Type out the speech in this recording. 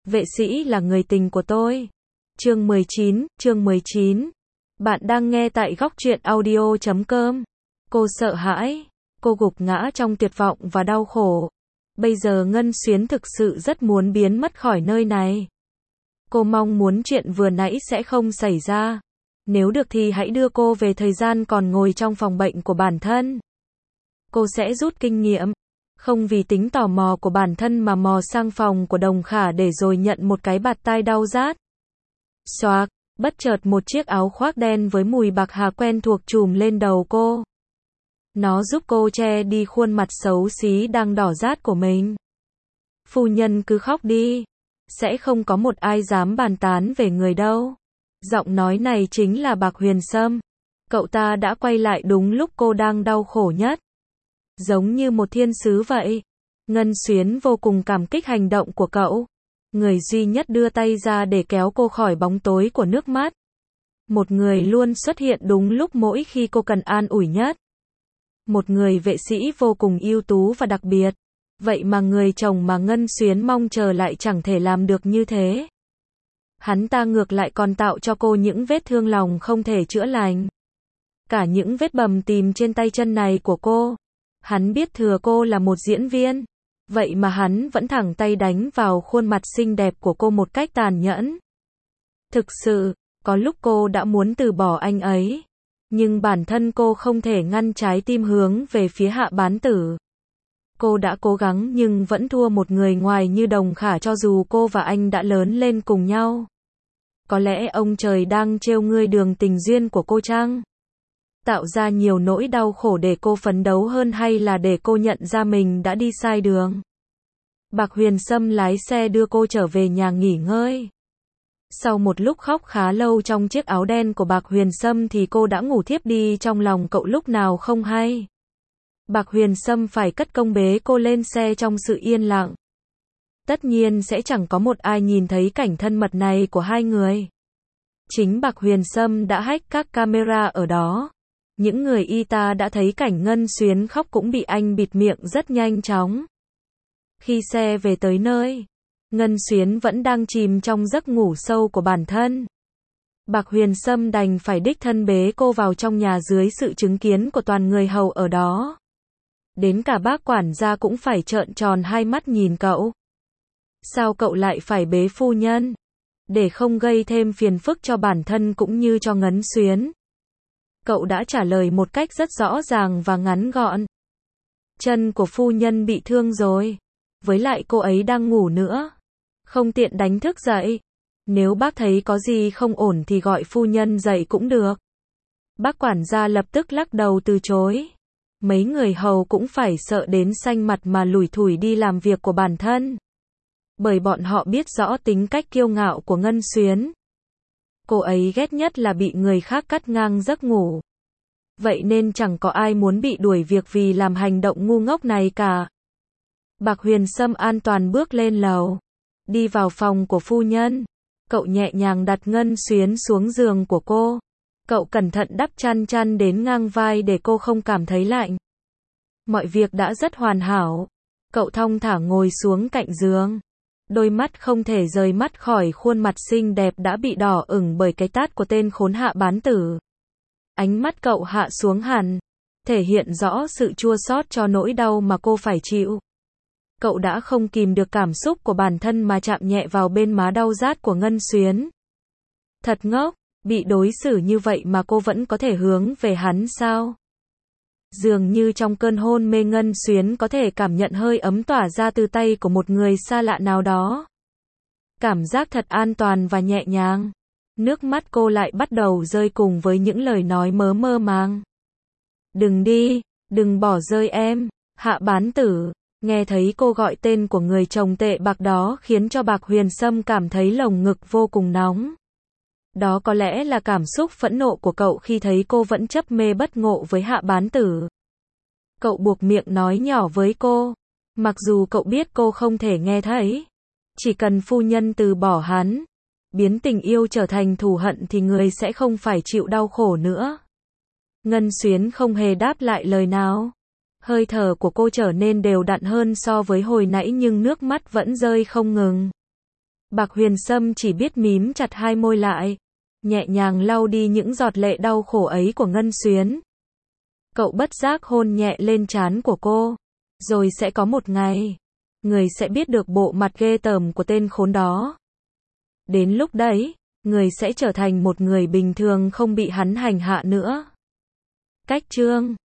Vệ sĩ là người tình của tôi. Chương 19. Bạn đang nghe tại góc truyện audio.com. Cô sợ hãi. Cô gục ngã trong tuyệt vọng và đau khổ. Bây giờ Ngân Xuyến thực sự rất muốn biến mất khỏi nơi này. Cô mong muốn chuyện vừa nãy sẽ không xảy ra. Nếu được thì hãy đưa cô về thời gian còn ngồi trong phòng bệnh của bản thân. Cô sẽ rút kinh nghiệm. Không vì tính tò mò của bản thân mà mò sang phòng của Đồng Khả để rồi nhận một cái bạt tai đau rát. Xoạc, bất chợt một chiếc áo khoác đen với mùi bạc hà quen thuộc trùm lên đầu cô. Nó giúp cô che đi khuôn mặt xấu xí đang đỏ rát của mình. Phu nhân cứ khóc đi. Sẽ không có một ai dám bàn tán về người đâu. Giọng nói này chính là Bạc Huyền Sâm. Cậu ta đã quay lại đúng lúc cô đang đau khổ nhất. Giống như một thiên sứ vậy. Ngân Xuyến vô cùng cảm kích hành động của cậu. Người duy nhất đưa tay ra để kéo cô khỏi bóng tối của nước mắt. Một người luôn xuất hiện đúng lúc mỗi khi cô cần an ủi nhất. Một người vệ sĩ vô cùng ưu tú và đặc biệt. Vậy mà người chồng mà Ngân Xuyến mong chờ lại chẳng thể làm được như thế. Hắn ta ngược lại còn tạo cho cô những vết thương lòng không thể chữa lành. Cả những vết bầm tìm trên tay chân này của cô. Hắn biết thừa cô là một diễn viên. Vậy mà hắn vẫn thẳng tay đánh vào khuôn mặt xinh đẹp của cô một cách tàn nhẫn. Thực sự, có lúc cô đã muốn từ bỏ anh ấy. Nhưng bản thân cô không thể ngăn trái tim hướng về phía Hạ Bán Tử. Cô đã cố gắng nhưng vẫn thua một người ngoài như Đồng Khả cho dù cô và anh đã lớn lên cùng nhau. Có lẽ ông trời đang trêu ngươi đường tình duyên của cô chăng? Tạo ra nhiều nỗi đau khổ để cô phấn đấu hơn hay là để cô nhận ra mình đã đi sai đường? Bạc Huyền Sâm lái xe đưa cô trở về nhà nghỉ ngơi. Sau một lúc khóc khá lâu trong chiếc áo đen của Bạc Huyền Sâm thì cô đã ngủ thiếp đi trong lòng cậu lúc nào không hay. Bạc Huyền Sâm phải cất công bế cô lên xe trong sự yên lặng. Tất nhiên sẽ chẳng có một ai nhìn thấy cảnh thân mật này của hai người. Chính Bạc Huyền Sâm đã hack các camera ở đó. Những người y tá đã thấy cảnh Ngân Xuyến khóc cũng bị anh bịt miệng rất nhanh chóng. Khi xe về tới nơi, Ngân Xuyến vẫn đang chìm trong giấc ngủ sâu của bản thân. Bạc Huyền Sâm đành phải đích thân bế cô vào trong nhà dưới sự chứng kiến của toàn người hầu ở đó. Đến cả bác quản gia cũng phải trợn tròn hai mắt nhìn cậu. Sao cậu lại phải bế phu nhân? Để không gây thêm phiền phức cho bản thân cũng như cho Ngân Xuyến. Cậu đã trả lời một cách rất rõ ràng và ngắn gọn. Chân của phu nhân bị thương rồi. Với lại cô ấy đang ngủ nữa. Không tiện đánh thức dậy. Nếu bác thấy có gì không ổn thì gọi phu nhân dậy cũng được. Bác quản gia lập tức lắc đầu từ chối. Mấy người hầu cũng phải sợ đến xanh mặt mà lủi thủi đi làm việc của bản thân. Bởi bọn họ biết rõ tính cách kiêu ngạo của Ngân Xuyến. Cô ấy ghét nhất là bị người khác cắt ngang giấc ngủ. Vậy nên chẳng có ai muốn bị đuổi việc vì làm hành động ngu ngốc này cả. Bạc Huyền Sâm an toàn bước lên lầu. Đi vào phòng của phu nhân. Cậu nhẹ nhàng đặt Ngân Xuyến xuống giường của cô. Cậu cẩn thận đắp chăn đến ngang vai để cô không cảm thấy lạnh. Mọi việc đã rất hoàn hảo. Cậu thong thả ngồi xuống cạnh giường. Đôi mắt không thể rời mắt khỏi khuôn mặt xinh đẹp đã bị đỏ ửng bởi cái tát của tên khốn Hạ Bán Tử. Ánh mắt cậu hạ xuống hẳn, thể hiện rõ sự chua xót cho nỗi đau mà cô phải chịu. Cậu đã không kìm được cảm xúc của bản thân mà chạm nhẹ vào bên má đau rát của Ngân Xuyến. Thật ngốc, bị đối xử như vậy mà cô vẫn có thể hướng về hắn sao? Dường như trong cơn hôn mê Ngân Xuyến có thể cảm nhận hơi ấm tỏa ra từ tay của một người xa lạ nào đó. Cảm giác thật an toàn và nhẹ nhàng. Nước mắt cô lại bắt đầu rơi cùng với những lời nói mơ màng. Đừng đi, đừng bỏ rơi em, Hạ Bán Tử. Nghe thấy cô gọi tên của người chồng tệ bạc đó khiến cho Bạc Huyền Sâm cảm thấy lồng ngực vô cùng nóng. Đó có lẽ là cảm xúc phẫn nộ của cậu khi thấy cô vẫn chấp mê bất ngộ với Hạ Bán Tử. Cậu buộc miệng nói nhỏ với cô. Mặc dù cậu biết cô không thể nghe thấy. Chỉ cần phu nhân từ bỏ hắn, biến tình yêu trở thành thù hận thì người sẽ không phải chịu đau khổ nữa. Ngân Xuyến không hề đáp lại lời nào. Hơi thở của cô trở nên đều đặn hơn so với hồi nãy nhưng nước mắt vẫn rơi không ngừng. Bạc Huyền Sâm chỉ biết mím chặt hai môi lại, nhẹ nhàng lau đi những giọt lệ đau khổ ấy của Ngân Xuyến. Cậu bất giác hôn nhẹ lên trán của cô. Rồi sẽ có một ngày, người sẽ biết được bộ mặt ghê tởm của tên khốn đó. Đến lúc đấy, người sẽ trở thành một người bình thường không bị hắn hành hạ nữa. Cách chương